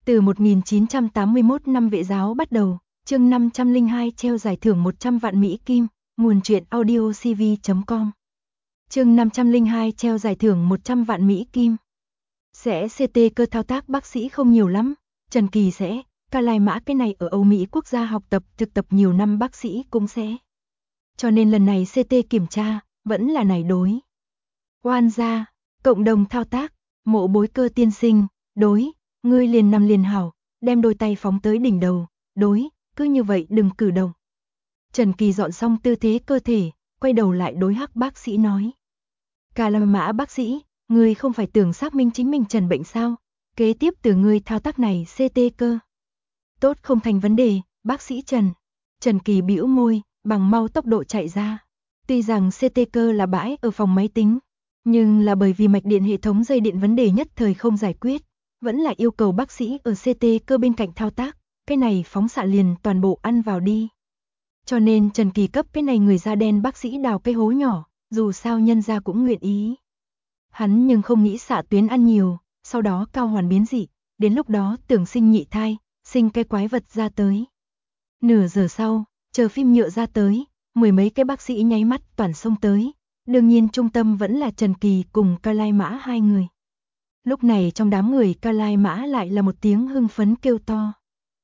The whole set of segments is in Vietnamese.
Từ 1981 năm Vệ giáo bắt đầu, chương 502 treo giải thưởng 100 vạn Mỹ Kim, nguồn truyện audiocv.com. Chương 502 treo giải thưởng 100 vạn Mỹ Kim. Sẽ CT cơ thao tác bác sĩ không nhiều lắm, Trần Kỳ sẽ, Ca Lai Mã cái này ở Âu Mỹ quốc gia học tập thực tập nhiều năm bác sĩ cũng sẽ. Cho nên lần này CT kiểm tra, vẫn là này đối. Oan gia, cộng đồng thao tác, Mộ Bối Cơ tiên sinh, đối, ngươi liền nằm liền hảo, đem đôi tay phóng tới đỉnh đầu, đối, cứ như vậy đừng cử động. Trần Kỳ dọn xong tư thế cơ thể, quay đầu lại đối Hắc bác sĩ nói. Ca Lai Mã bác sĩ, ngươi không phải tưởng xác minh chính mình trần bệnh sao, kế tiếp từ ngươi thao tác này CT cơ. Tốt không thành vấn đề, bác sĩ Trần. Trần Kỳ bĩu môi, bằng mau tốc độ chạy ra. Tuy rằng CT cơ là bãi ở phòng máy tính, nhưng là bởi vì mạch điện hệ thống dây điện vấn đề nhất thời không giải quyết, vẫn là yêu cầu bác sĩ ở CT cơ bên cạnh thao tác, cái này phóng xạ liền toàn bộ ăn vào đi. Cho nên Trần Kỳ cấp cái này người da đen bác sĩ đào cái hố nhỏ, dù sao nhân gia cũng nguyện ý. Hắn nhưng không nghĩ xạ tuyến ăn nhiều, sau đó cao hoàn biến dị, đến lúc đó tưởng sinh nhị thai, sinh cái quái vật ra tới. Nửa giờ sau, chờ phim nhựa ra tới, mười mấy cái bác sĩ nháy mắt toàn xông tới. Đương nhiên trung tâm vẫn là Trần Kỳ cùng Ca Lai Mã hai người. Lúc này trong đám người Ca Lai Mã lại là một tiếng hưng phấn kêu to.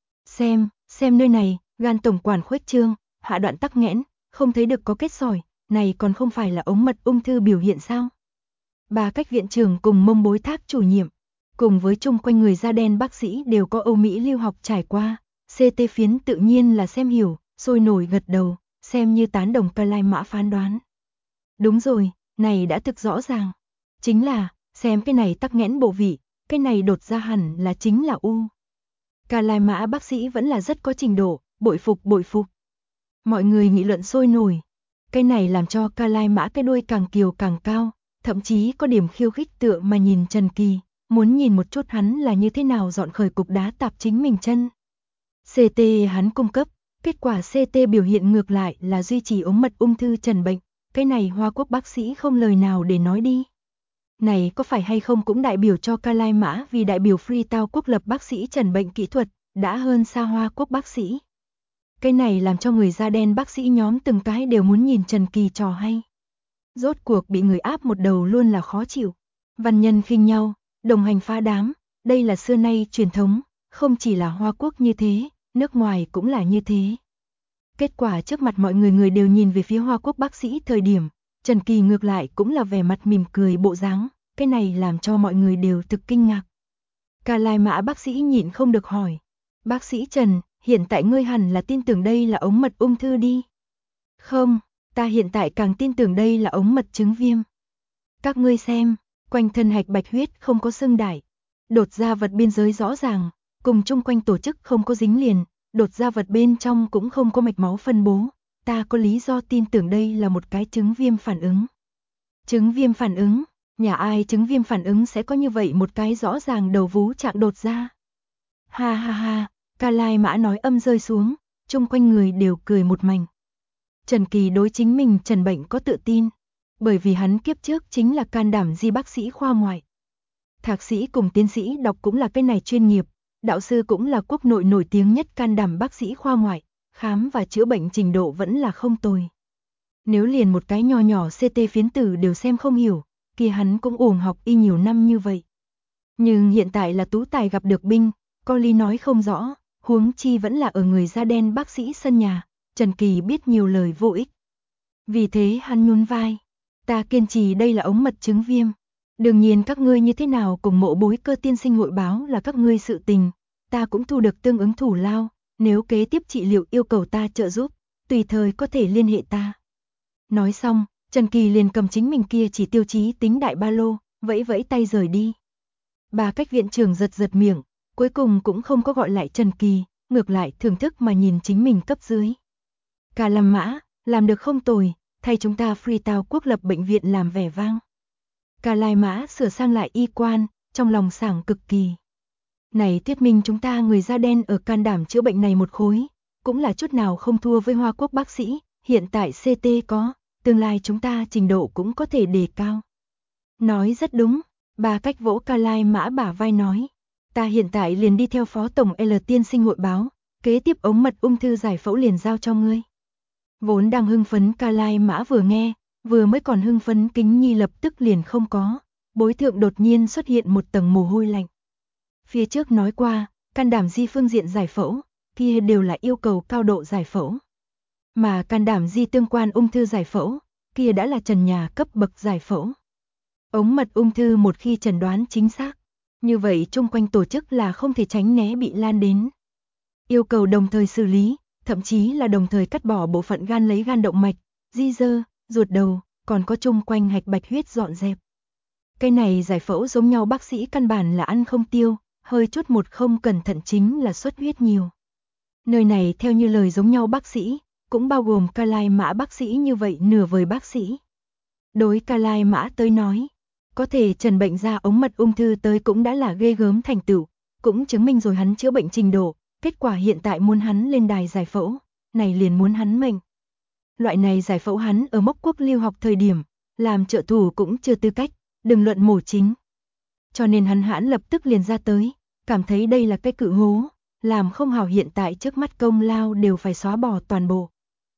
Xem nơi này, gan tổng quản khuếch trương, hạ đoạn tắc nghẽn, không thấy được có kết sỏi, này còn không phải là ống mật ung thư biểu hiện sao? Bà Cách viện trưởng cùng Mông Bối Thác chủ nhiệm, cùng với chung quanh người da đen bác sĩ đều có Âu Mỹ lưu học trải qua, CT phiến tự nhiên là xem hiểu, sôi nổi gật đầu, xem như tán đồng Ca Lai Mã phán đoán. Đúng rồi, này đã thực rõ ràng. Chính là, xem cái này tắc nghẽn bộ vị, cái này đột ra hẳn là chính là U. Ca Lai Mã bác sĩ vẫn là rất có trình độ, bội phục. Mọi người nghị luận sôi nổi. Cái này làm cho Ca Lai Mã cái đuôi càng kiều càng cao, thậm chí có điểm khiêu khích tựa mà nhìn Trần Kỳ, muốn nhìn một chút hắn là như thế nào dọn khởi cục đá tạp chính mình chân. CT hắn cung cấp, kết quả CT biểu hiện ngược lại là duy trì ống mật ung thư trần bệnh. Cái này Hoa Quốc bác sĩ không lời nào để nói đi. Này có phải hay không cũng đại biểu cho Ca Lai Mã vì đại biểu Freetown quốc lập bác sĩ trần bệnh kỹ thuật, đã hơn xa Hoa Quốc bác sĩ. Cái này làm cho người da đen bác sĩ nhóm từng cái đều muốn nhìn Trần Kỳ trò hay. Rốt cuộc bị người áp một đầu luôn là khó chịu. Văn nhân khinh nhau, đồng hành phá đám, đây là xưa nay truyền thống, không chỉ là Hoa Quốc như thế, nước ngoài cũng là như thế. Kết quả trước mặt mọi người đều nhìn về phía Hoa Quốc bác sĩ thời điểm, Trần Kỳ ngược lại cũng là vẻ mặt mỉm cười bộ dáng, cái này làm cho mọi người đều thực kinh ngạc. Ca Lai Mã bác sĩ nhịn không được hỏi, bác sĩ Trần, hiện tại ngươi hẳn là tin tưởng đây là ống mật ung thư đi. Không, ta hiện tại càng tin tưởng đây là ống mật chứng viêm. Các ngươi xem, quanh thân hạch bạch huyết không có sưng đại, đột ra vật biên giới rõ ràng, cùng chung quanh tổ chức không có dính liền. Đột ra vật bên trong cũng không có mạch máu phân bố, ta có lý do tin tưởng đây là một cái chứng viêm phản ứng. Chứng viêm phản ứng, nhà ai chứng viêm phản ứng sẽ có như vậy một cái rõ ràng đầu vú trạng đột ra. Ha, Ca Lai Mã nói âm rơi xuống, chung quanh người đều cười một mảnh. Trần Kỳ đối chính mình trần bệnh có tự tin, bởi vì hắn kiếp trước chính là can đảm di bác sĩ khoa ngoại. Thạc sĩ cùng tiến sĩ đọc cũng là cái này chuyên nghiệp. Đạo sư cũng là quốc nội nổi tiếng nhất can đảm bác sĩ khoa ngoại, khám và chữa bệnh trình độ vẫn là không tồi. Nếu liền một cái nho nhỏ CT phiến tử đều xem không hiểu, kia hắn cũng uổng học y nhiều năm như vậy. Nhưng hiện tại là tú tài gặp được binh, có lý nói không rõ, huống chi vẫn là ở người da đen bác sĩ sân nhà, Trần Kỳ biết nhiều lời vô ích. Vì thế hắn nhún vai, ta kiên trì đây là ống mật chứng viêm. Đương nhiên các ngươi như thế nào cùng Mộ Bối Cơ tiên sinh hội báo là các ngươi sự tình, ta cũng thu được tương ứng thủ lao, nếu kế tiếp trị liệu yêu cầu ta trợ giúp, tùy thời có thể liên hệ ta. Nói xong, Trần Kỳ liền cầm chính mình kia chỉ tiêu chí tính đại ba lô, vẫy vẫy tay rời đi. Bà Cách viện trưởng giật miệng, cuối cùng cũng không có gọi lại Trần Kỳ, ngược lại thưởng thức mà nhìn chính mình cấp dưới. Ca Lai Mã, làm được không tồi, thay chúng ta Freetown quốc lập bệnh viện làm vẻ vang. Ca Lai Mã sửa sang lại y quan, trong lòng sảng cực kỳ. Này thuyết minh chúng ta người da đen ở can đảm chữa bệnh này một khối, cũng là chút nào không thua với Hoa Quốc bác sĩ, hiện tại CT có, tương lai chúng ta trình độ cũng có thể đề cao. Nói rất đúng, bà Cách vỗ Ca Lai Mã bả vai nói, Ta hiện tại liền đi theo Phó Tổng L tiên sinh hội báo, kế tiếp ống mật ung thư giải phẫu liền giao cho ngươi. Vốn đang hưng phấn Ca Lai Mã vừa nghe, vừa mới còn hưng phấn Kính Nhi lập tức liền không có, bối thượng đột nhiên xuất hiện một tầng mồ hôi lạnh. Phía trước nói qua, can đảm di phương diện giải phẫu, kia đều là yêu cầu cao độ giải phẫu. Mà can đảm di tương quan ung thư giải phẫu, kia đã là trần nhà cấp bậc giải phẫu. Ống mật ung thư một khi chẩn đoán chính xác, như vậy chung quanh tổ chức là không thể tránh né bị lan đến. Yêu cầu đồng thời xử lý, thậm chí là đồng thời cắt bỏ bộ phận gan lấy gan động mạch, di dơ, ruột đầu, còn có chung quanh hạch bạch huyết dọn dẹp. Cái này giải phẫu giống nhau bác sĩ căn bản là ăn không tiêu, hơi chút một không cẩn thận chính là xuất huyết nhiều. Nơi này theo như lời giống nhau bác sĩ, cũng bao gồm Ca Lai Mã bác sĩ như vậy nửa vời bác sĩ. Đối Ca Lai Mã tới nói, có thể trần bệnh ra ống mật ung thư tới cũng đã là ghê gớm thành tựu, cũng chứng minh rồi hắn chữa bệnh trình độ, kết quả hiện tại muốn hắn lên đài giải phẫu, này liền muốn hắn mệnh. Loại này giải phẫu hắn ở Mốc Quốc lưu học thời điểm, làm trợ thủ cũng chưa tư cách, đừng luận mổ chính. Cho nên hắn hãn lập tức liền ra tới, cảm thấy đây là cái cự hố, làm không hảo hiện tại trước mắt công lao đều phải xóa bỏ toàn bộ.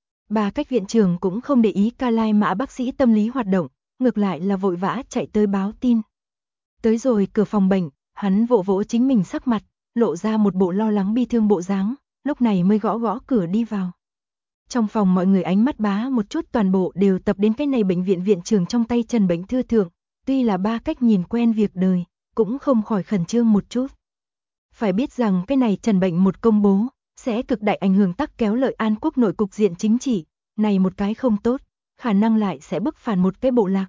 Bà Cách viện trưởng cũng không để ý Ca Lai Mã bác sĩ tâm lý hoạt động, ngược lại là vội vã chạy tới báo tin. Tới rồi cửa phòng bệnh, hắn vỗ vỗ chính mình sắc mặt, lộ ra một bộ lo lắng bi thương bộ dáng, lúc này mới gõ gõ cửa đi vào. Trong phòng mọi người ánh mắt bá một chút toàn bộ đều tập đến cái này bệnh viện viện trưởng trong tay trần bệnh thư thượng, tuy là Ba Cách nhìn quen việc đời, cũng không khỏi khẩn trương một chút. Phải biết rằng cái này trần bệnh một công bố, sẽ cực đại ảnh hưởng tắc kéo lợi An Quốc nội cục diện chính trị, này một cái không tốt, khả năng lại sẽ bức phản một cái bộ lạc.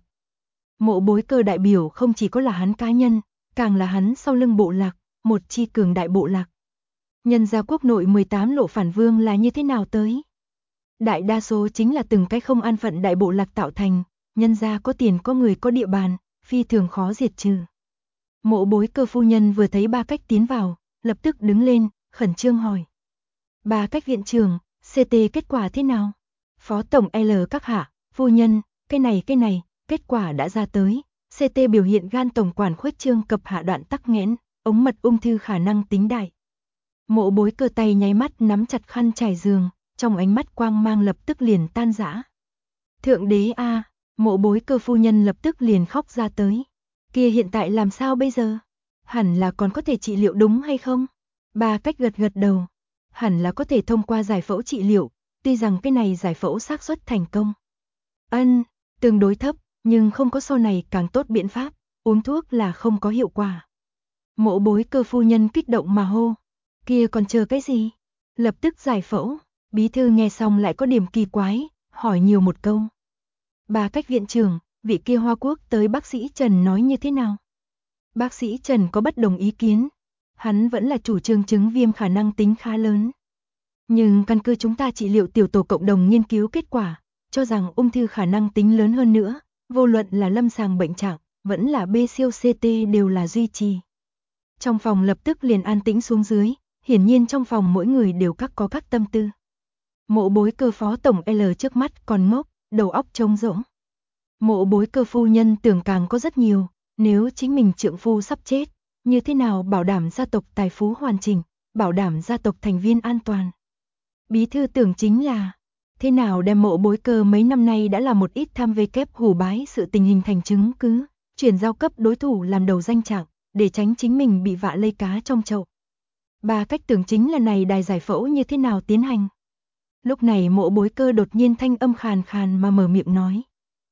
Mộ Bối Cơ đại biểu không chỉ có là hắn cá nhân, càng là hắn sau lưng bộ lạc, một chi cường đại bộ lạc. Nhân gia quốc nội 18 lộ phản vương là như thế nào tới? Đại đa số chính là từng cái không an phận đại bộ lạc tạo thành, nhân gia có tiền có người có địa bàn, phi thường khó diệt trừ. Mộ Bối Cơ phu nhân vừa thấy Ba Cách tiến vào, lập tức đứng lên, khẩn trương hỏi. Ba Cách viện trưởng, CT kết quả thế nào? Phó Tổng L các hạ, phu nhân, cái này, kết quả đã ra tới. CT biểu hiện gan tổng quản khuếch trương cập hạ đoạn tắc nghẽn, ống mật ung thư khả năng tính đại. Mộ Bối Cơ tay nháy mắt nắm chặt khăn trải giường, trong ánh mắt quang mang lập tức liền tan rã. Thượng đế a, Mộ Bối Cơ phu nhân lập tức liền khóc ra tới. Kia hiện tại làm sao bây giờ? Hẳn là còn có thể trị liệu đúng hay không? Ba Cách gật gật đầu. Hẳn là có thể thông qua giải phẫu trị liệu, tuy rằng cái này giải phẫu xác suất thành công. Tương đối thấp, nhưng không có sau này càng tốt biện pháp, uống thuốc là không có hiệu quả. Mộ Bối Cơ phu nhân kích động mà hô. Kia còn chờ cái gì? Lập tức giải phẫu. Bí thư nghe xong lại có điểm kỳ quái, hỏi nhiều một câu. Ba Cách viện trưởng, vị kia Hoa Quốc tới bác sĩ Trần nói như thế nào? Bác sĩ Trần có bất đồng ý kiến. Hắn vẫn là chủ trương chứng viêm khả năng tính khá lớn. Nhưng căn cứ chúng ta trị liệu tiểu tổ cộng đồng nghiên cứu kết quả, cho rằng ung thư khả năng tính lớn hơn nữa, vô luận là lâm sàng bệnh trạng, vẫn là B siêu CT đều là duy trì. Trong phòng lập tức liền an tĩnh xuống dưới, hiển nhiên trong phòng mỗi người đều có các tâm tư. Mộ Bối Cơ phó tổng L trước mắt còn ngốc, đầu óc trống rỗng. Mộ Bối Cơ phu nhân tưởng càng có rất nhiều, nếu chính mình trượng phu sắp chết, như thế nào bảo đảm gia tộc tài phú hoàn chỉnh, bảo đảm gia tộc thành viên an toàn. Bí thư tưởng chính là, thế nào đem Mộ Bối Cơ mấy năm nay đã là một ít tham vê kép hủ bái sự tình hình thành chứng cứ, chuyển giao cấp đối thủ làm đầu danh trạng, để tránh chính mình bị vạ lây cá trong chậu. Ba Cách tưởng chính là này đài giải phẫu như thế nào tiến hành. Lúc này Mộ Bối Cơ đột nhiên thanh âm khàn khàn mà mở miệng nói.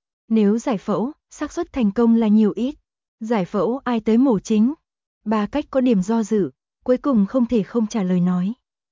Nếu giải phẫu, xác suất thành công là nhiều ít. Giải phẫu ai tới mổ chính? Ba Cách có điểm do dự, cuối cùng không thể không trả lời nói.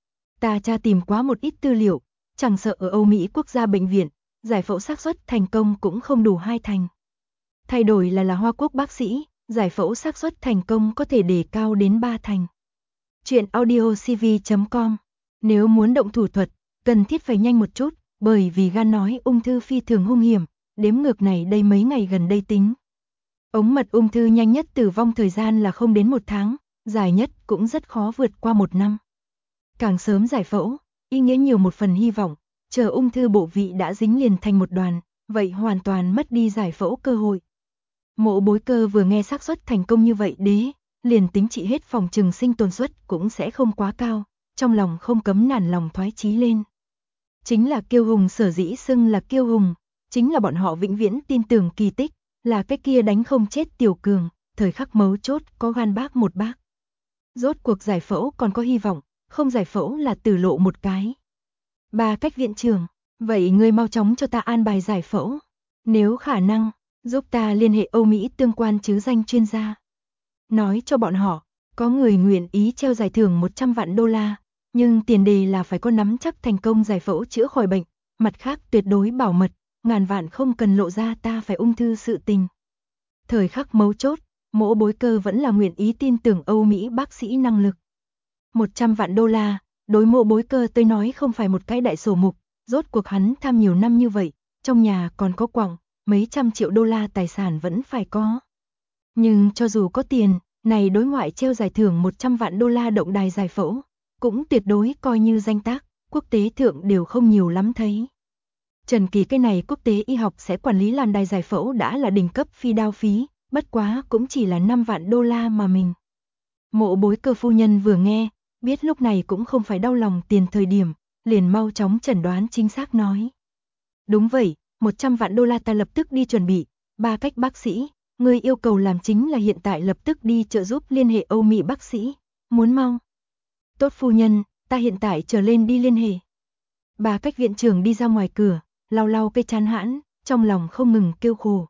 Ta tra tìm quá một ít tư liệu, chẳng sợ ở Âu Mỹ quốc gia bệnh viện, giải phẫu xác suất thành công cũng không đủ 2 thành. Thay đổi là Hoa Quốc bác sĩ, giải phẫu xác suất thành công có thể đề cao đến 3 thành. Chuyện audiocv.com. Nếu muốn động thủ thuật, cần thiết phải nhanh một chút, bởi vì gan nói ung thư phi thường hung hiểm, đếm ngược này đây mấy ngày gần đây tính. Ống mật ung thư nhanh nhất tử vong thời gian là không đến 1 tháng, dài nhất cũng rất khó vượt qua 1 năm. Càng sớm giải phẫu, ý nghĩa nhiều một phần hy vọng, chờ ung thư bộ vị đã dính liền thành một đoàn, vậy hoàn toàn mất đi giải phẫu cơ hội. Mộ Bối Cơ vừa nghe xác suất thành công như vậy liền tính trị hết phòng trừng sinh tồn suất cũng sẽ không quá cao, trong lòng không cấm nản lòng thoái chí lên. Chính là kiêu hùng sở dĩ xưng là kiêu hùng, chính là bọn họ vĩnh viễn tin tưởng kỳ tích, là cái kia đánh không chết tiểu cường, thời khắc mấu chốt có gan bác một bác. Rốt cuộc giải phẫu còn có hy vọng, không giải phẫu là tử lộ một cái. Ba Cách viện trưởng, vậy ngươi mau chóng cho ta an bài giải phẫu. Nếu khả năng, giúp ta liên hệ Âu Mỹ tương quan chứ danh chuyên gia. Nói cho bọn họ, có người nguyện ý treo giải thưởng 100 vạn đô la, nhưng tiền đề là phải có nắm chắc thành công giải phẫu chữa khỏi bệnh, mặt khác tuyệt đối bảo mật, ngàn vạn không cần lộ ra ta phải ung thư sự tình. Thời khắc mấu chốt, Mỗ Bối Cơ vẫn là nguyện ý tin tưởng Âu Mỹ bác sĩ năng lực. 100 vạn đô la, đối Mỗ Bối Cơ tới nói không phải một cái đại sổ mục, rốt cuộc hắn tham nhiều năm như vậy, trong nhà còn có quặng, mấy trăm triệu đô la tài sản vẫn phải có. Nhưng cho dù có tiền, này đối ngoại treo giải thưởng 100 vạn đô la động đài giải phẫu, cũng tuyệt đối coi như danh tác, quốc tế thượng đều không nhiều lắm thấy. Trần Kỳ cái này quốc tế y học sẽ quản lý làn đài giải phẫu đã là đỉnh cấp phi đao phí, bất quá cũng chỉ là 5 vạn đô la mà mình. Mộ Bối Cơ phu nhân vừa nghe, biết lúc này cũng không phải đau lòng tiền thời điểm, liền mau chóng chẩn đoán chính xác nói. Đúng vậy, 100 vạn đô la ta lập tức đi chuẩn bị, Ba Cách bác sĩ, người yêu cầu làm chính là hiện tại lập tức đi trợ giúp liên hệ Âu Mỹ bác sĩ, muốn mau. Tốt phu nhân, ta hiện tại trở lên đi liên hệ. Ba Cách viện trưởng đi ra ngoài cửa, lau lau cây chán hãn, trong lòng không ngừng kêu khổ.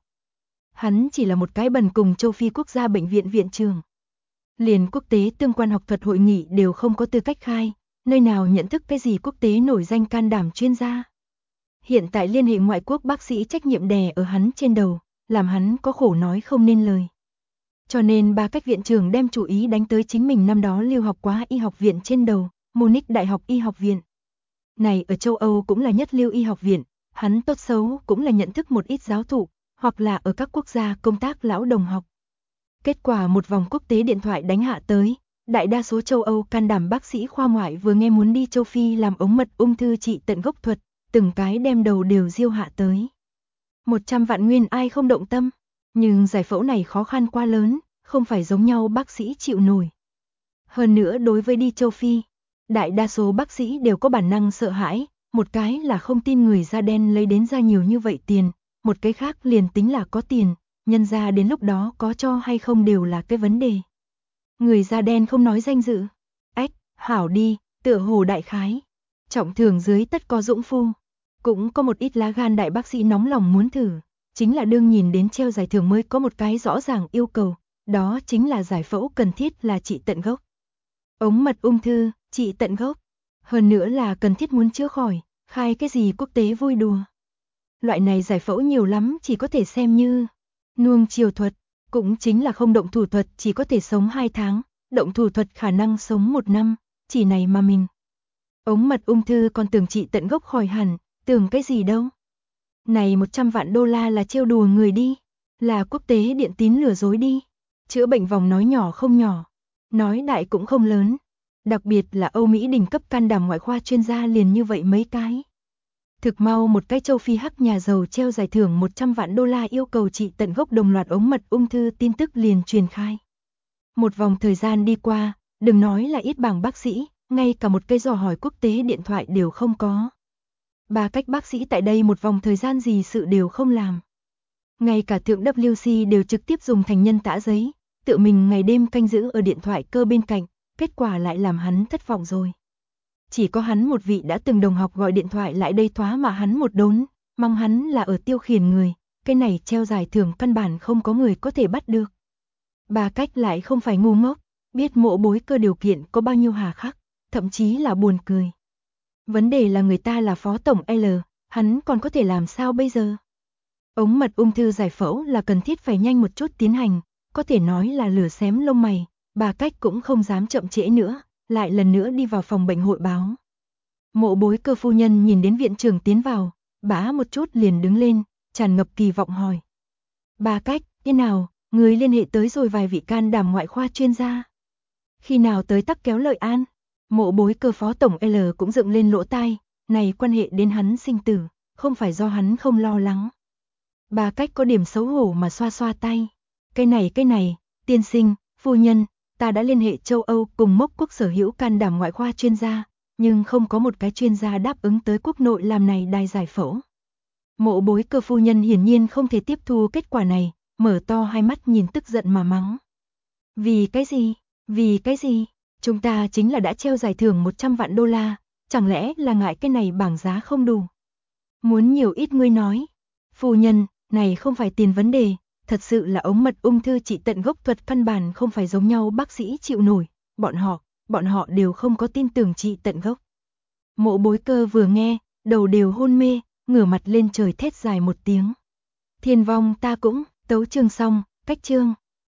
Hắn chỉ là một cái bần cùng châu Phi quốc gia bệnh viện viện trưởng. Liền quốc tế tương quan học thuật hội nghị đều không có tư cách khai, nơi nào nhận thức cái gì quốc tế nổi danh can đảm chuyên gia. Hiện tại liên hệ ngoại quốc bác sĩ trách nhiệm đè ở hắn trên đầu, làm hắn có khổ nói không nên lời. Cho nên Ba Cách viện trưởng đem chủ ý đánh tới chính mình năm đó lưu học quá y học viện trên đầu, Munich Đại học Y học viện. Này ở châu Âu cũng là nhất lưu y học viện, hắn tốt xấu cũng là nhận thức một ít giáo thụ, hoặc là ở các quốc gia công tác lão đồng học. Kết quả một vòng quốc tế điện thoại đánh hạ tới, đại đa số châu Âu can đảm bác sĩ khoa ngoại vừa nghe muốn đi châu Phi làm ống mật ung thư trị tận gốc thuật, từng cái đem đầu đều diêu hạ tới. 100 vạn nguyên ai không động tâm, nhưng giải phẫu này khó khăn quá lớn, không phải giống nhau bác sĩ chịu nổi. Hơn nữa đối với đi châu Phi, đại đa số bác sĩ đều có bản năng sợ hãi, một cái là không tin người da đen lấy đến ra nhiều như vậy tiền, một cái khác liền tính là có tiền, nhân ra đến lúc đó có cho hay không đều là cái vấn đề. Người da đen không nói danh dự, ách, hảo đi, tựa hồ đại khái, trọng thường dưới tất có dũng phu. Cũng có một ít lá gan đại bác sĩ nóng lòng muốn thử, chính là đương nhìn đến treo giải thưởng mới có một cái rõ ràng yêu cầu, đó chính là giải phẫu cần thiết là trị tận gốc. Ống mật ung thư, trị tận gốc, hơn nữa là cần thiết muốn chữa khỏi, khai cái gì quốc tế vui đùa. Loại này giải phẫu nhiều lắm chỉ có thể xem như nuông chiều thuật, cũng chính là không động thủ thuật chỉ có thể sống 2 tháng, động thủ thuật khả năng sống 1 năm, chỉ này mà mình. Ống mật ung thư còn tưởng trị tận gốc khỏi hẳn, tưởng cái gì đâu. Này 100 vạn đô la là trêu đùa người đi, là quốc tế điện tín lừa dối đi. Chữa bệnh vòng nói nhỏ không nhỏ, nói đại cũng không lớn. Đặc biệt là Âu Mỹ đỉnh cấp can đảm ngoại khoa chuyên gia liền như vậy mấy cái. Thực mau một cái châu Phi hắc nhà giàu treo giải thưởng 100 vạn đô la yêu cầu trị tận gốc đồng loạt ống mật ung thư tin tức liền truyền khai. Một vòng thời gian đi qua, đừng nói là ít bảng bác sĩ, ngay cả một cây dò hỏi quốc tế điện thoại đều không có. Ba Cách bác sĩ tại đây một vòng thời gian gì sự đều không làm. Ngay cả thượng WC đều trực tiếp dùng thành nhân tã giấy, tự mình ngày đêm canh giữ ở điện thoại cơ bên cạnh, kết quả lại làm hắn thất vọng rồi. Chỉ có hắn một vị đã từng đồng học gọi điện thoại lại đây thoá mà hắn một đốn, mong hắn là ở tiêu khiển người, cái này treo giải thưởng căn bản không có người có thể bắt được. Ba Cách lại không phải ngu ngốc, biết Mộ Bối Cơ điều kiện có bao nhiêu hà khắc, thậm chí là buồn cười. Vấn đề là người ta là phó tổng L, hắn còn có thể làm sao bây giờ? Ống mật ung thư giải phẫu là cần thiết phải nhanh một chút tiến hành, có thể nói là lửa xém lông mày, Ba Cách cũng không dám chậm trễ nữa, lại lần nữa đi vào phòng bệnh hội báo. Mộ Bối Cơ phu nhân nhìn đến viện trưởng tiến vào, bá một chút liền đứng lên, tràn ngập kỳ vọng hỏi. Ba Cách, thế nào, người liên hệ tới rồi vài vị can đảm ngoại khoa chuyên gia. Khi nào tới tắc kéo Lợi An? Mộ Bối Cơ phó tổng L cũng dựng lên lỗ tai, này quan hệ đến hắn sinh tử, không phải do hắn không lo lắng. Ba Cách có điểm xấu hổ mà xoa xoa tay. Cái này, tiên sinh, phu nhân, ta đã liên hệ châu Âu cùng mốc quốc sở hữu can đảm ngoại khoa chuyên gia, nhưng không có một cái chuyên gia đáp ứng tới quốc nội làm này đài giải phẫu. Mộ Bối Cơ phu nhân hiển nhiên không thể tiếp thu kết quả này, mở to hai mắt nhìn tức giận mà mắng. Vì cái gì? Vì cái gì? Chúng ta chính là đã treo giải thưởng 100 vạn đô la, chẳng lẽ là ngại cái này bảng giá không đủ? Muốn nhiều ít ngươi nói. Phu nhân, này không phải tiền vấn đề, thật sự là ống mật ung thư trị tận gốc thuật căn bản không phải giống nhau bác sĩ chịu nổi, bọn họ đều không có tin tưởng trị tận gốc. Mộ Bối Cơ vừa nghe, đầu đều hôn mê, ngửa mặt lên trời thét dài một tiếng. Thiên vong ta cũng, tấu chương xong, cách chương.